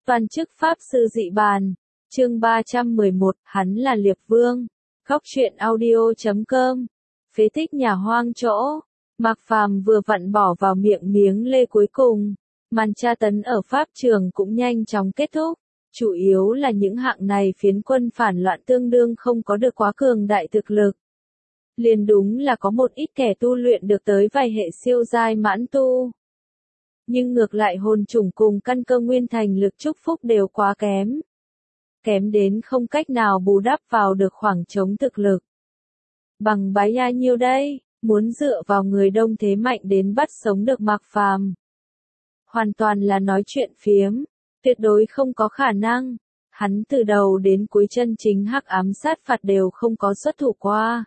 Toàn chức Pháp Sư Dị Bàn, chương 311, hắn là Liệp Vương. Góc truyện audio.com. Phế tích nhà hoang chỗ. Mạc Phàm vừa vặn bỏ vào miệng miếng lê cuối cùng. Màn tra tấn ở Pháp trường cũng nhanh chóng kết thúc. Chủ yếu là những hạng này phiến quân phản loạn tương đương không có được quá cường đại thực lực. Liền đúng là có một ít kẻ tu luyện được tới vài hệ siêu giai mãn tu. Nhưng ngược lại hồn chủng cùng căn cơ nguyên thành lực chúc phúc đều quá kém. Kém đến không cách nào bù đắp vào được khoảng trống thực lực. Bằng bái ya nhiêu đây, muốn dựa vào người đông thế mạnh đến bắt sống được Mạc Phàm. Hoàn toàn là nói chuyện phiếm, tuyệt đối không có khả năng. Hắn từ đầu đến cuối chân chính hắc ám sát phạt đều không có xuất thủ qua.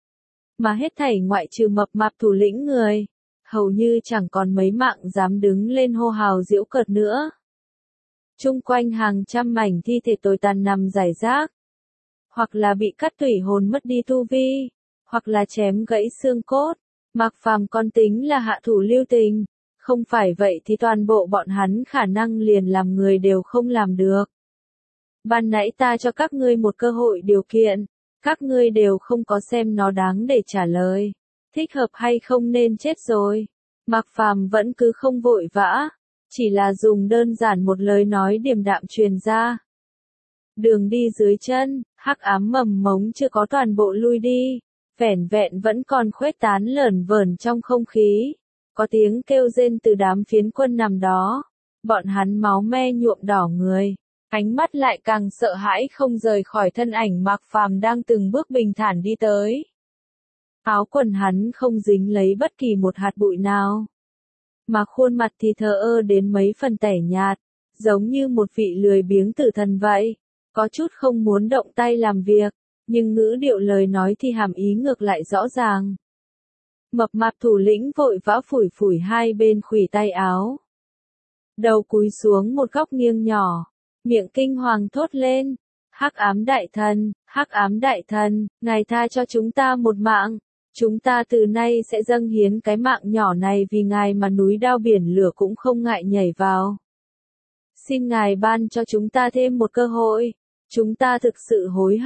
Mà hết thảy ngoại trừ mập mạp thủ lĩnh người, hầu như chẳng còn mấy mạng dám đứng lên hô hào giễu cợt nữa. Chung quanh hàng trăm mảnh thi thể tồi tàn nằm rải rác. Hoặc là bị cắt tủy hồn mất đi tu vi, hoặc là chém gãy xương cốt. Mạc Phàm con tính là hạ thủ lưu tình, không phải vậy thì toàn bộ bọn hắn khả năng liền làm người đều không làm được. Ban nãy ta cho các ngươi một cơ hội điều kiện, các ngươi đều không có xem nó đáng để trả lời. Thích hợp hay không nên chết rồi. Mạc Phàm vẫn cứ không vội vã, chỉ là dùng đơn giản một lời nói điềm đạm truyền ra. Đường đi dưới chân, hắc ám mầm mống chưa có toàn bộ lui đi, vẻn vẹn vẫn còn khuếch tán lởn vởn trong không khí. Có tiếng kêu rên từ đám phiến quân nằm đó, bọn hắn máu me nhuộm đỏ người, ánh mắt lại càng sợ hãi không rời khỏi thân ảnh Mạc Phàm đang từng bước bình thản đi tới. Áo quần hắn không dính lấy bất kỳ một hạt bụi nào, mà khuôn mặt thì thờ ơ đến mấy phần tẻ nhạt, giống như một vị lười biếng tử thần vậy, có chút không muốn động tay làm việc, nhưng ngữ điệu lời nói thì hàm ý ngược lại rõ ràng. Mập mạp thủ lĩnh vội vã phủi phủi hai bên khuỷu tay áo. Đầu cúi xuống một góc nghiêng nhỏ, miệng kinh hoàng thốt lên, hắc ám đại thần, ngài tha cho chúng ta một mạng. Chúng ta từ nay sẽ dâng hiến cái mạng nhỏ này vì ngài mà núi đao biển lửa cũng không ngại nhảy vào. Xin ngài ban cho chúng ta thêm một cơ hội. Chúng ta thực sự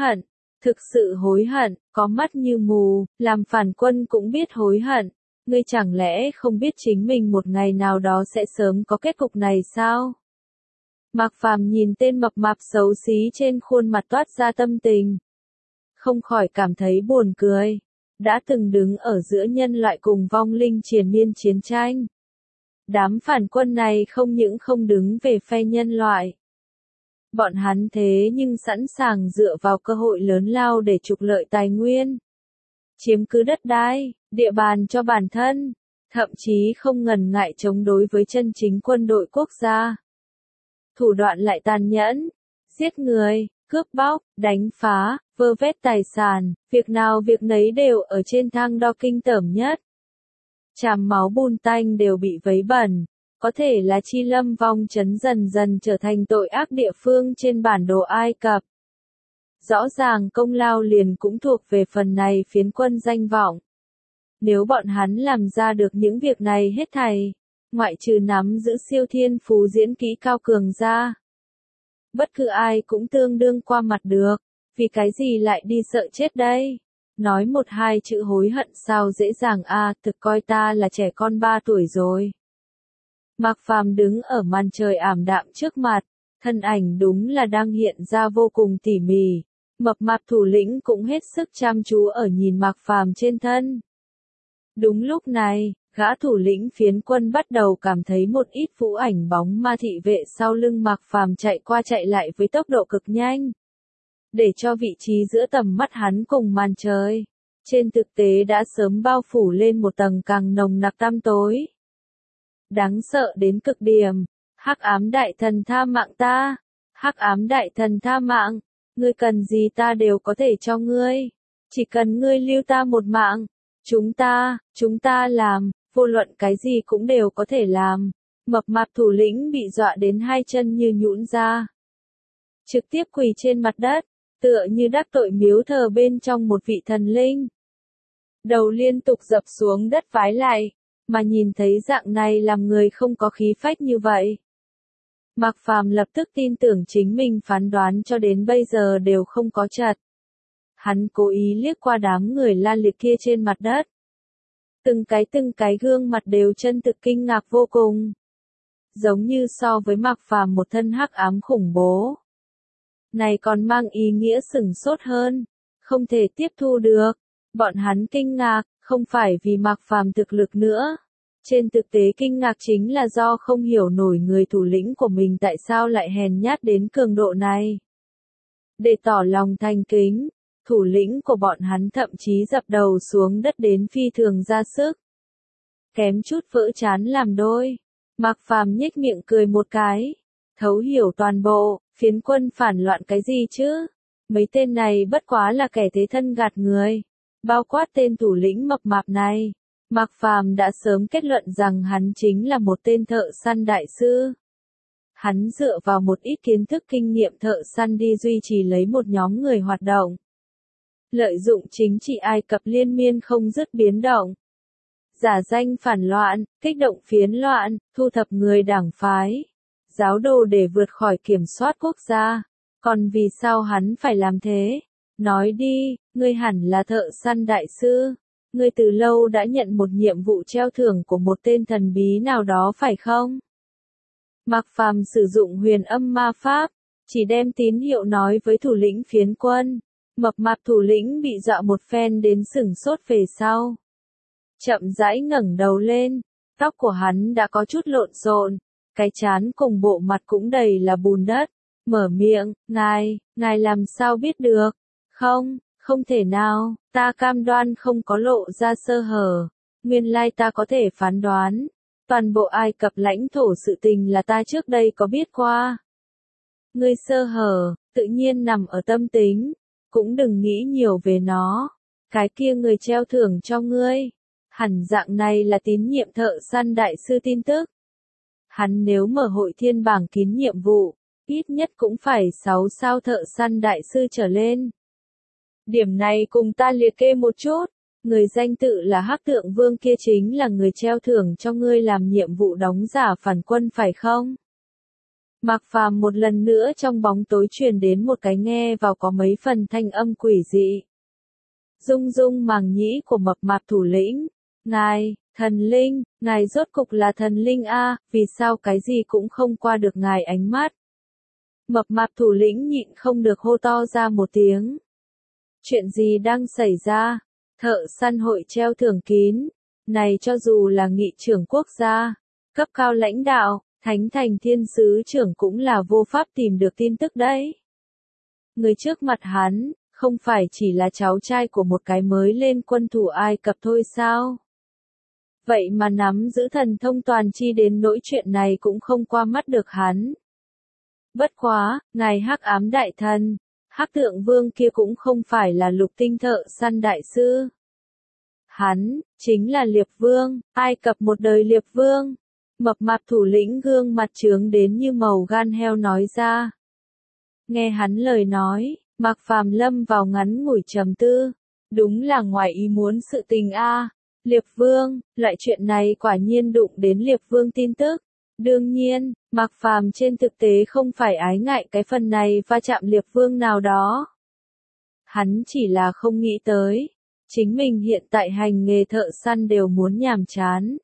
hối hận, có mắt như mù, làm phản quân cũng biết hối hận. Ngươi chẳng lẽ không biết chính mình một ngày nào đó sẽ sớm có kết cục này sao? Mạc Phàm nhìn tên mập mạp xấu xí trên khuôn mặt toát ra tâm tình. Không khỏi cảm thấy buồn cười. Đã từng đứng ở giữa nhân loại cùng vong linh triền miên chiến tranh. Đám phản quân này không những không đứng về phe nhân loại. Bọn hắn thế nhưng sẵn sàng dựa vào cơ hội lớn lao để trục lợi tài nguyên. Chiếm cứ đất đai, địa bàn cho bản thân, thậm chí không ngần ngại chống đối với chân chính quân đội quốc gia. Thủ đoạn lại tàn nhẫn, giết người, cướp bóc, đánh phá, vơ vét tài sản, việc nào việc nấy đều ở trên thang đo kinh tởm nhất. Tràm máu bùn tanh đều bị vấy bẩn, có thể là Chi Lâm vong trấn dần dần trở thành tội ác địa phương trên bản đồ Ai Cập. Rõ ràng công lao liền cũng thuộc về phần này phiến quân danh vọng. Nếu bọn hắn làm ra được những việc này hết thảy, ngoại trừ nắm giữ siêu thiên phú diễn kỹ cao cường ra, bất cứ ai cũng tương đương qua mặt được, vì cái gì lại đi sợ chết đây? Nói một hai chữ hối hận sao dễ dàng thực coi ta là trẻ con 3 tuổi rồi. Mạc Phàm đứng ở màn trời ảm đạm trước mặt, thân ảnh đúng là đang hiện ra vô cùng tỉ mỉ, mập mạp thủ lĩnh cũng hết sức chăm chú ở nhìn Mạc Phàm trên thân. Đúng lúc này, gã thủ lĩnh phiến quân bắt đầu cảm thấy một ít vũ ảnh bóng ma thị vệ sau lưng Mạc Phàm chạy qua chạy lại với tốc độ cực nhanh. Để cho vị trí giữa tầm mắt hắn cùng màn trời, trên thực tế đã sớm bao phủ lên một tầng càng nồng nặc tăm tối. Đáng sợ đến cực điểm, hắc ám đại thần tha mạng ta, hắc ám đại thần tha mạng, ngươi cần gì ta đều có thể cho ngươi, chỉ cần ngươi lưu ta một mạng, chúng ta làm, vô luận cái gì cũng đều có thể làm. Mập mạp thủ lĩnh bị dọa đến hai chân như nhũn ra, trực tiếp quỳ trên mặt đất, tựa như đắc tội miếu thờ bên trong một vị thần linh. Đầu liên tục dập xuống đất vái lại, mà nhìn thấy dạng này làm người không có khí phách như vậy. Mạc Phàm lập tức tin tưởng chính mình phán đoán cho đến bây giờ đều không có trật. Hắn cố ý liếc qua đám người la liệt kia trên mặt đất. Từng cái gương mặt đều chân thực kinh ngạc vô cùng. Giống như so với Mạc Phàm một thân hắc ám khủng bố. Này còn mang ý nghĩa sửng sốt hơn. Không thể tiếp thu được. Bọn hắn kinh ngạc, không phải vì Mạc Phàm thực lực nữa. Trên thực tế kinh ngạc chính là do không hiểu nổi người thủ lĩnh của mình tại sao lại hèn nhát đến cường độ này. Để tỏ lòng thành kính, thủ lĩnh của bọn hắn thậm chí dập đầu xuống đất đến phi thường ra sức. Kém chút vỡ trán làm đôi. Mạc Phàm nhếch miệng cười một cái. Thấu hiểu toàn bộ, phiến quân phản loạn cái gì chứ? Mấy tên này bất quá là kẻ thế thân gạt người. Bao quát tên thủ lĩnh mập mạp này. Mạc Phàm đã sớm kết luận rằng hắn chính là một tên thợ săn đại sư. Hắn dựa vào một ít kiến thức kinh nghiệm thợ săn đi duy trì lấy một nhóm người hoạt động. Lợi dụng chính trị Ai Cập liên miên không dứt biến động. Giả danh phản loạn, kích động phiến loạn, thu thập người đảng phái. Giáo đồ để vượt khỏi kiểm soát quốc gia. Còn vì sao hắn phải làm thế? Nói đi, ngươi hẳn là thợ săn đại sư. Ngươi từ lâu đã nhận một nhiệm vụ treo thưởng của một tên thần bí nào đó phải không? Mạc Phàm sử dụng huyền âm ma pháp, chỉ đem tín hiệu nói với thủ lĩnh phiến quân. Mập mạp thủ lĩnh bị dọa một phen đến sửng sốt về sau. Chậm rãi ngẩng đầu lên, tóc của hắn đã có chút lộn xộn, cái trán cùng bộ mặt cũng đầy là bùn đất. Mở miệng, ngài làm sao biết được? Không thể nào, ta cam đoan không có lộ ra sơ hở. Nguyên lai ta có thể phán đoán. Toàn bộ Ai Cập lãnh thổ sự tình là ta trước đây có biết qua. Ngươi sơ hở, tự nhiên nằm ở tâm tính. Cũng đừng nghĩ nhiều về nó. Cái kia người treo thưởng cho ngươi. Hẳn dạng này là tín nhiệm thợ săn đại sư tin tức. Hắn nếu mở hội thiên bảng kín nhiệm vụ, ít nhất cũng phải 6 sao thợ săn đại sư trở lên. Điểm này cùng ta liệt kê một chút. Người danh tự là Hắc Tượng Vương kia chính là người treo thưởng cho ngươi làm nhiệm vụ đóng giả phản quân phải không? Mạc Phàm một lần nữa trong bóng tối truyền đến một cái nghe vào có mấy phần thanh âm quỷ dị. Rung rung màng nhĩ của mập mạp thủ lĩnh. Ngài, thần linh, ngài rốt cục là thần linh a, vì sao cái gì cũng không qua được ngài ánh mắt? Mập mạp thủ lĩnh nhịn không được hô to ra một tiếng. Chuyện gì đang xảy ra? Thợ săn hội treo thưởng kín. Này cho dù là nghị trưởng quốc gia, cấp cao lãnh đạo, thánh thành thiên sứ trưởng cũng là vô pháp tìm được tin tức đấy. Người trước mặt hắn, không phải chỉ là cháu trai của một cái mới lên quân thủ Ai Cập thôi sao? Vậy mà nắm giữ thần thông toàn chi đến nỗi chuyện này cũng không qua mắt được hắn. Bất quá, ngài Hắc Ám Đại Thần, Hắc Tượng Vương kia cũng không phải là lục tinh thợ săn đại sư. Hắn, chính là Liệp Vương, Ai Cập một đời Liệp Vương. Mập mạp thủ lĩnh gương mặt trướng đến như màu gan heo nói ra. Nghe hắn lời nói, Mạc Phàm lâm vào ngắn ngủi trầm tư. Đúng là ngoài ý muốn sự tình a. Liệp Vương, loại chuyện này quả nhiên đụng đến Liệp Vương tin tức. Đương nhiên, Mạc Phàm trên thực tế không phải ái ngại cái phần này va chạm Liệp Vương nào đó. Hắn chỉ là không nghĩ tới. Chính mình hiện tại hành nghề thợ săn đều muốn nhàm chán.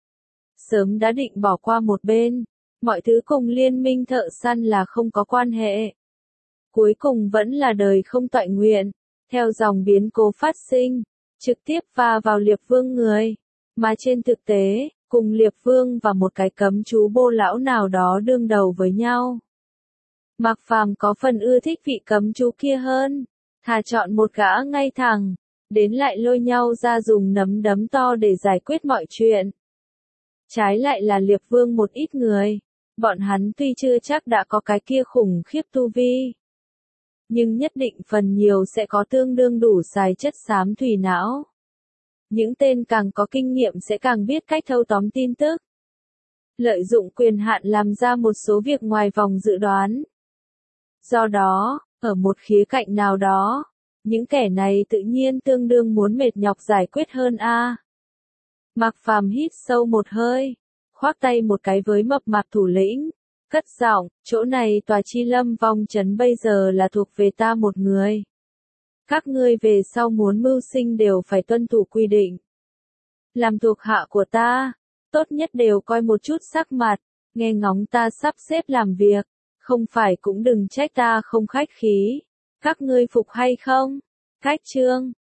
Sớm đã định bỏ qua một bên. Mọi thứ cùng liên minh thợ săn là không có quan hệ. Cuối cùng vẫn là đời không toại nguyện. Theo dòng biến cố phát sinh. Trực tiếp va vào Liệp Vương người. Mà trên thực tế, cùng Liệp Vương và một cái cấm chú bô lão nào đó đương đầu với nhau. Mạc Phàm có phần ưa thích vị cấm chú kia hơn. Thà chọn một gã ngay thẳng. Đến lại lôi nhau ra dùng nắm đấm to để giải quyết mọi chuyện. Trái lại là Liệp Vương một ít người. Bọn hắn tuy chưa chắc đã có cái kia khủng khiếp tu vi. Nhưng nhất định phần nhiều sẽ có tương đương đủ xài chất xám thủy não. Những tên càng có kinh nghiệm sẽ càng biết cách thâu tóm tin tức. Lợi dụng quyền hạn làm ra một số việc ngoài vòng dự đoán. Do đó, ở một khía cạnh nào đó, những kẻ này tự nhiên tương đương muốn mệt nhọc giải quyết hơn a. Mạc Phàm hít sâu một hơi, khoác tay một cái với mập mạp thủ lĩnh, cất giọng, chỗ này tòa Chi Lâm Vong Trấn bây giờ là thuộc về ta một người. Các ngươi về sau muốn mưu sinh đều phải tuân thủ quy định. Làm thuộc hạ của ta, tốt nhất đều coi một chút sắc mặt, nghe ngóng ta sắp xếp làm việc, không phải cũng đừng trách ta không khách khí. Các ngươi phục hay không? Cách chương